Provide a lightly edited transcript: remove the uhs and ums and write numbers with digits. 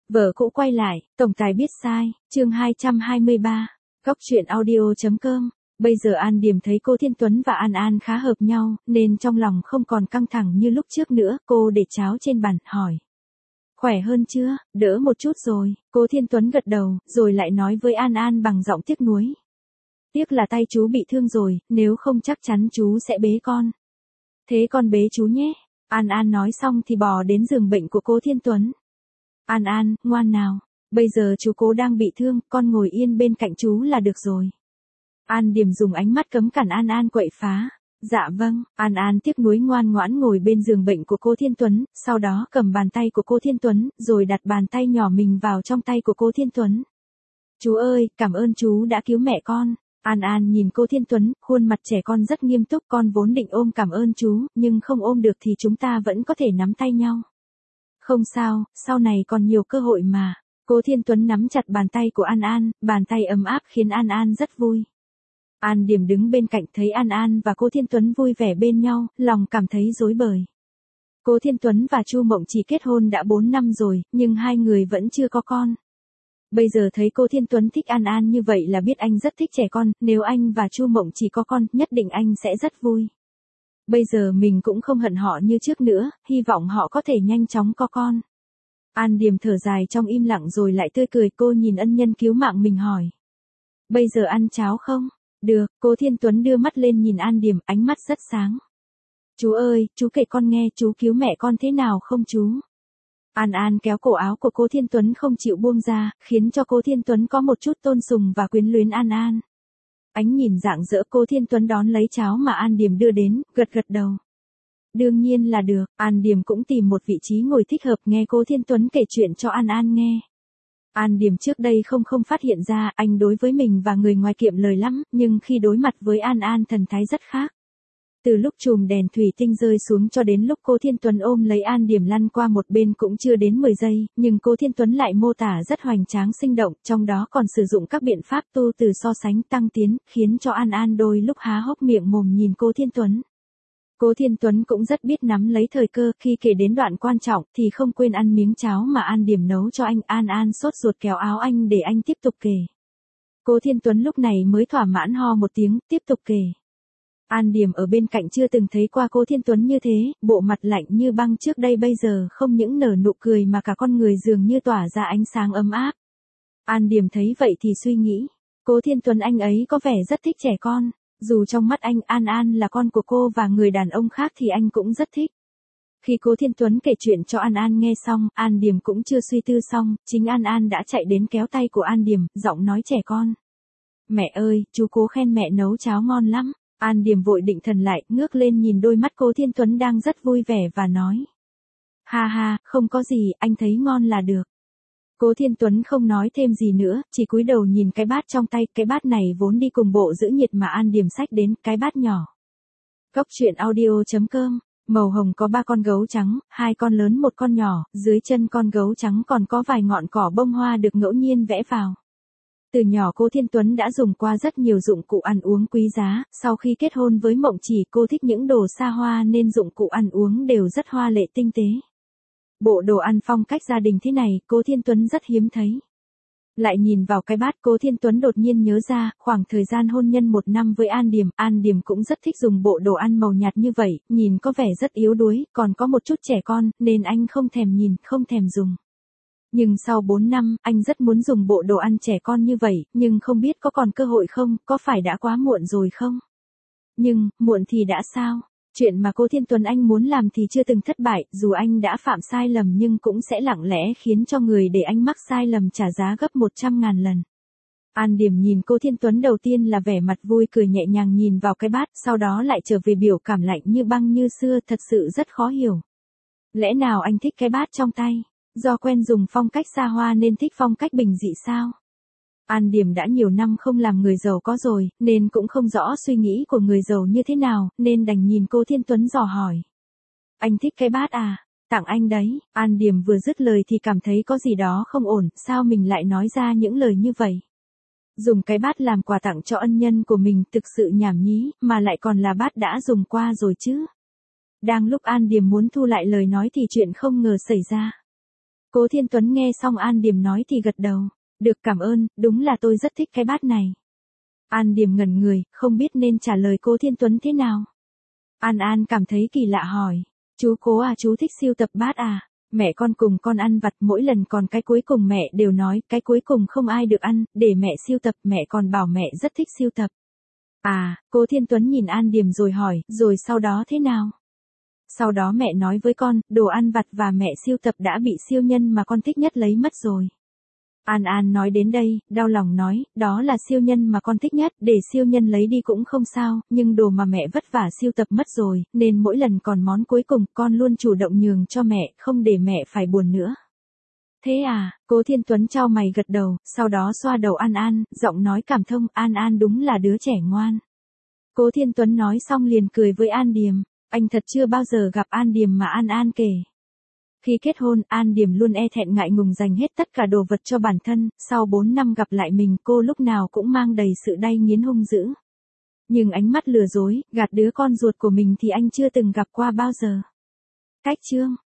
Vợ cũ quay lại, tổng tài biết sai, chương 223, góc truyện audio.com. Bây giờ An Điềm thấy cô Thiên Tuấn và An An khá hợp nhau, nên trong lòng không còn căng thẳng như lúc trước nữa, cô để cháo trên bàn, hỏi. Khỏe hơn chưa, đỡ một chút rồi, cô Thiên Tuấn gật đầu, rồi lại nói với An An bằng giọng tiếc nuối. Tiếc là tay chú bị thương rồi, nếu không chắc chắn chú sẽ bế con. Thế con bế chú nhé. An An nói xong thì bò đến giường bệnh của cô Thiên Tuấn. An An, ngoan nào, bây giờ chú cố đang bị thương, con ngồi yên bên cạnh chú là được rồi. An Điềm dùng ánh mắt cấm cản An An quậy phá. Dạ vâng, An An tiếc nuối ngoan ngoãn ngồi bên giường bệnh của cô Thiên Tuấn, sau đó cầm bàn tay của cô Thiên Tuấn, rồi đặt bàn tay nhỏ mình vào trong tay của cô Thiên Tuấn. Chú ơi, cảm ơn chú đã cứu mẹ con. An An nhìn cô Thiên Tuấn, khuôn mặt trẻ con rất nghiêm túc, con vốn định ôm cảm ơn chú, nhưng không ôm được thì chúng ta vẫn có thể nắm tay nhau. Không sao, sau này còn nhiều cơ hội mà. Cô Thiên Tuấn nắm chặt bàn tay của An An, bàn tay ấm áp khiến An An rất vui. An Điềm đứng bên cạnh thấy An An và cô Thiên Tuấn vui vẻ bên nhau, lòng cảm thấy rối bời. Cô Thiên Tuấn và Chu Mộng Chỉ kết hôn đã 4 năm rồi, nhưng hai người vẫn chưa có con. Bây giờ thấy cô Thiên Tuấn thích An An như vậy là biết anh rất thích trẻ con, nếu anh và Chu Mộng Chỉ có con, nhất định anh sẽ rất vui. Bây giờ mình cũng không hận họ như trước nữa, hy vọng họ có thể nhanh chóng có con. An Điềm thở dài trong im lặng rồi lại tươi cười, cô nhìn ân nhân cứu mạng mình hỏi. Bây giờ ăn cháo không? Được, cô Thiên Tuấn đưa mắt lên nhìn An Điềm, ánh mắt rất sáng. Chú ơi, chú kể con nghe, chú cứu mẹ con thế nào không chú? An An kéo cổ áo của cô Thiên Tuấn không chịu buông ra, khiến cho cô Thiên Tuấn có một chút tôn sùng và quyến luyến An An. Ánh nhìn rạng rỡ, cô Thiên Tuấn đón lấy cháo mà An Điềm đưa đến, gật gật đầu. Đương nhiên là được, An Điềm cũng tìm một vị trí ngồi thích hợp nghe cô Thiên Tuấn kể chuyện cho An An nghe. An Điềm trước đây không phát hiện ra anh đối với mình và người ngoài kiệm lời lắm, nhưng khi đối mặt với An An thần thái rất khác. Từ lúc chùm đèn thủy tinh rơi xuống cho đến lúc cô Thiên Tuấn ôm lấy An Điềm lăn qua một bên cũng chưa đến 10 giây, nhưng cô Thiên Tuấn lại mô tả rất hoành tráng sinh động, trong đó còn sử dụng các biện pháp tu từ so sánh tăng tiến, khiến cho An An đôi lúc há hốc miệng mồm nhìn cô Thiên Tuấn. Cô Thiên Tuấn cũng rất biết nắm lấy thời cơ, khi kể đến đoạn quan trọng thì không quên ăn miếng cháo mà An Điềm nấu cho anh. An An sốt ruột kéo áo anh để anh tiếp tục kể. Cô Thiên Tuấn lúc này mới thỏa mãn ho một tiếng, tiếp tục kể. An Điềm ở bên cạnh chưa từng thấy qua cô Thiên Tuấn như thế, bộ mặt lạnh như băng trước đây bây giờ không những nở nụ cười mà cả con người dường như tỏa ra ánh sáng ấm áp. An Điềm thấy vậy thì suy nghĩ, cô Thiên Tuấn anh ấy có vẻ rất thích trẻ con. Dù trong mắt anh An An là con của cô và người đàn ông khác thì anh cũng rất thích. Khi cô Thiên Tuấn kể chuyện cho An An nghe xong, An Điềm cũng chưa suy tư xong, chính An An đã chạy đến kéo tay của An Điềm, giọng nói trẻ con. Mẹ ơi, chú cố khen mẹ nấu cháo ngon lắm. An Điềm vội định thần lại, ngước lên nhìn đôi mắt cô Thiên Tuấn đang rất vui vẻ và nói. Ha ha, không có gì, anh thấy ngon là được. Cô Thiên Tuấn không nói thêm gì nữa, chỉ cúi đầu nhìn cái bát trong tay, cái bát này vốn đi cùng bộ giữ nhiệt mà An Điềm xách đến, cái bát nhỏ. Góc truyện audio.com, màu hồng có 3 con gấu trắng, 2 con lớn 1 con nhỏ, dưới chân con gấu trắng còn có vài ngọn cỏ bông hoa được ngẫu nhiên vẽ vào. Từ nhỏ cô Thiên Tuấn đã dùng qua rất nhiều dụng cụ ăn uống quý giá, sau khi kết hôn với Mộng Chỉ cô thích những đồ xa hoa nên dụng cụ ăn uống đều rất hoa lệ tinh tế. Bộ đồ ăn phong cách gia đình thế này, cô Thiên Tuấn rất hiếm thấy. Lại nhìn vào cái bát, cô Thiên Tuấn đột nhiên nhớ ra, khoảng thời gian hôn nhân 1 năm với An Điềm cũng rất thích dùng bộ đồ ăn màu nhạt như vậy, nhìn có vẻ rất yếu đuối, còn có một chút trẻ con, nên anh không thèm nhìn, không thèm dùng. Nhưng sau 4 năm, anh rất muốn dùng bộ đồ ăn trẻ con như vậy, nhưng không biết có còn cơ hội không, có phải đã quá muộn rồi không? Nhưng, muộn thì đã sao? Chuyện mà cô Thiên Tuấn anh muốn làm thì chưa từng thất bại, dù anh đã phạm sai lầm nhưng cũng sẽ lặng lẽ khiến cho người để anh mắc sai lầm trả giá gấp 100.000 lần. An Điềm nhìn cô Thiên Tuấn đầu tiên là vẻ mặt vui cười nhẹ nhàng nhìn vào cái bát, sau đó lại trở về biểu cảm lạnh như băng như xưa, thật sự rất khó hiểu. Lẽ nào anh thích cái bát trong tay? Do quen dùng phong cách xa hoa nên thích phong cách bình dị sao? An Điềm đã nhiều năm không làm người giàu có rồi, nên cũng không rõ suy nghĩ của người giàu như thế nào, nên đành nhìn cô Thiên Tuấn dò hỏi. Anh thích cái bát à? Tặng anh đấy. An Điềm vừa dứt lời thì cảm thấy có gì đó không ổn, sao mình lại nói ra những lời như vậy? Dùng cái bát làm quà tặng cho ân nhân của mình thực sự nhảm nhí, mà lại còn là bát đã dùng qua rồi chứ. Đang lúc An Điềm muốn thu lại lời nói thì chuyện không ngờ xảy ra. Cố Thiên Tuấn nghe xong An Điềm nói thì gật đầu. Được, cảm ơn, đúng là tôi rất thích cái bát này. An Điềm ngẩn người, không biết nên trả lời Cố Thiên Tuấn thế nào. An An cảm thấy kỳ lạ hỏi. Chú Cố à, chú thích sưu tập bát à? Mẹ con cùng con ăn vặt, mỗi lần còn cái cuối cùng mẹ đều nói cái cuối cùng không ai được ăn, để mẹ sưu tập, mẹ còn bảo mẹ rất thích sưu tập. À, Cố Thiên Tuấn nhìn An Điềm rồi hỏi, rồi sau đó thế nào? Sau đó mẹ nói với con, đồ ăn vặt và mẹ sưu tập đã bị siêu nhân mà con thích nhất lấy mất rồi. An An nói đến đây, đau lòng nói, đó là siêu nhân mà con thích nhất, để siêu nhân lấy đi cũng không sao, nhưng đồ mà mẹ vất vả sưu tập mất rồi, nên mỗi lần còn món cuối cùng, con luôn chủ động nhường cho mẹ, không để mẹ phải buồn nữa. Thế à, Cố Thiên Tuấn chau mày gật đầu, sau đó xoa đầu An An, giọng nói cảm thông, An An đúng là đứa trẻ ngoan. Cố Thiên Tuấn nói xong liền cười với An Điềm, anh thật chưa bao giờ gặp An Điềm mà An An kể. Khi kết hôn, An Điềm luôn e thẹn ngại ngùng dành hết tất cả đồ vật cho bản thân, sau 4 năm gặp lại mình cô lúc nào cũng mang đầy sự đay nghiến hung dữ. Nhưng ánh mắt lừa dối, gạt đứa con ruột của mình thì anh chưa từng gặp qua bao giờ. Cách chương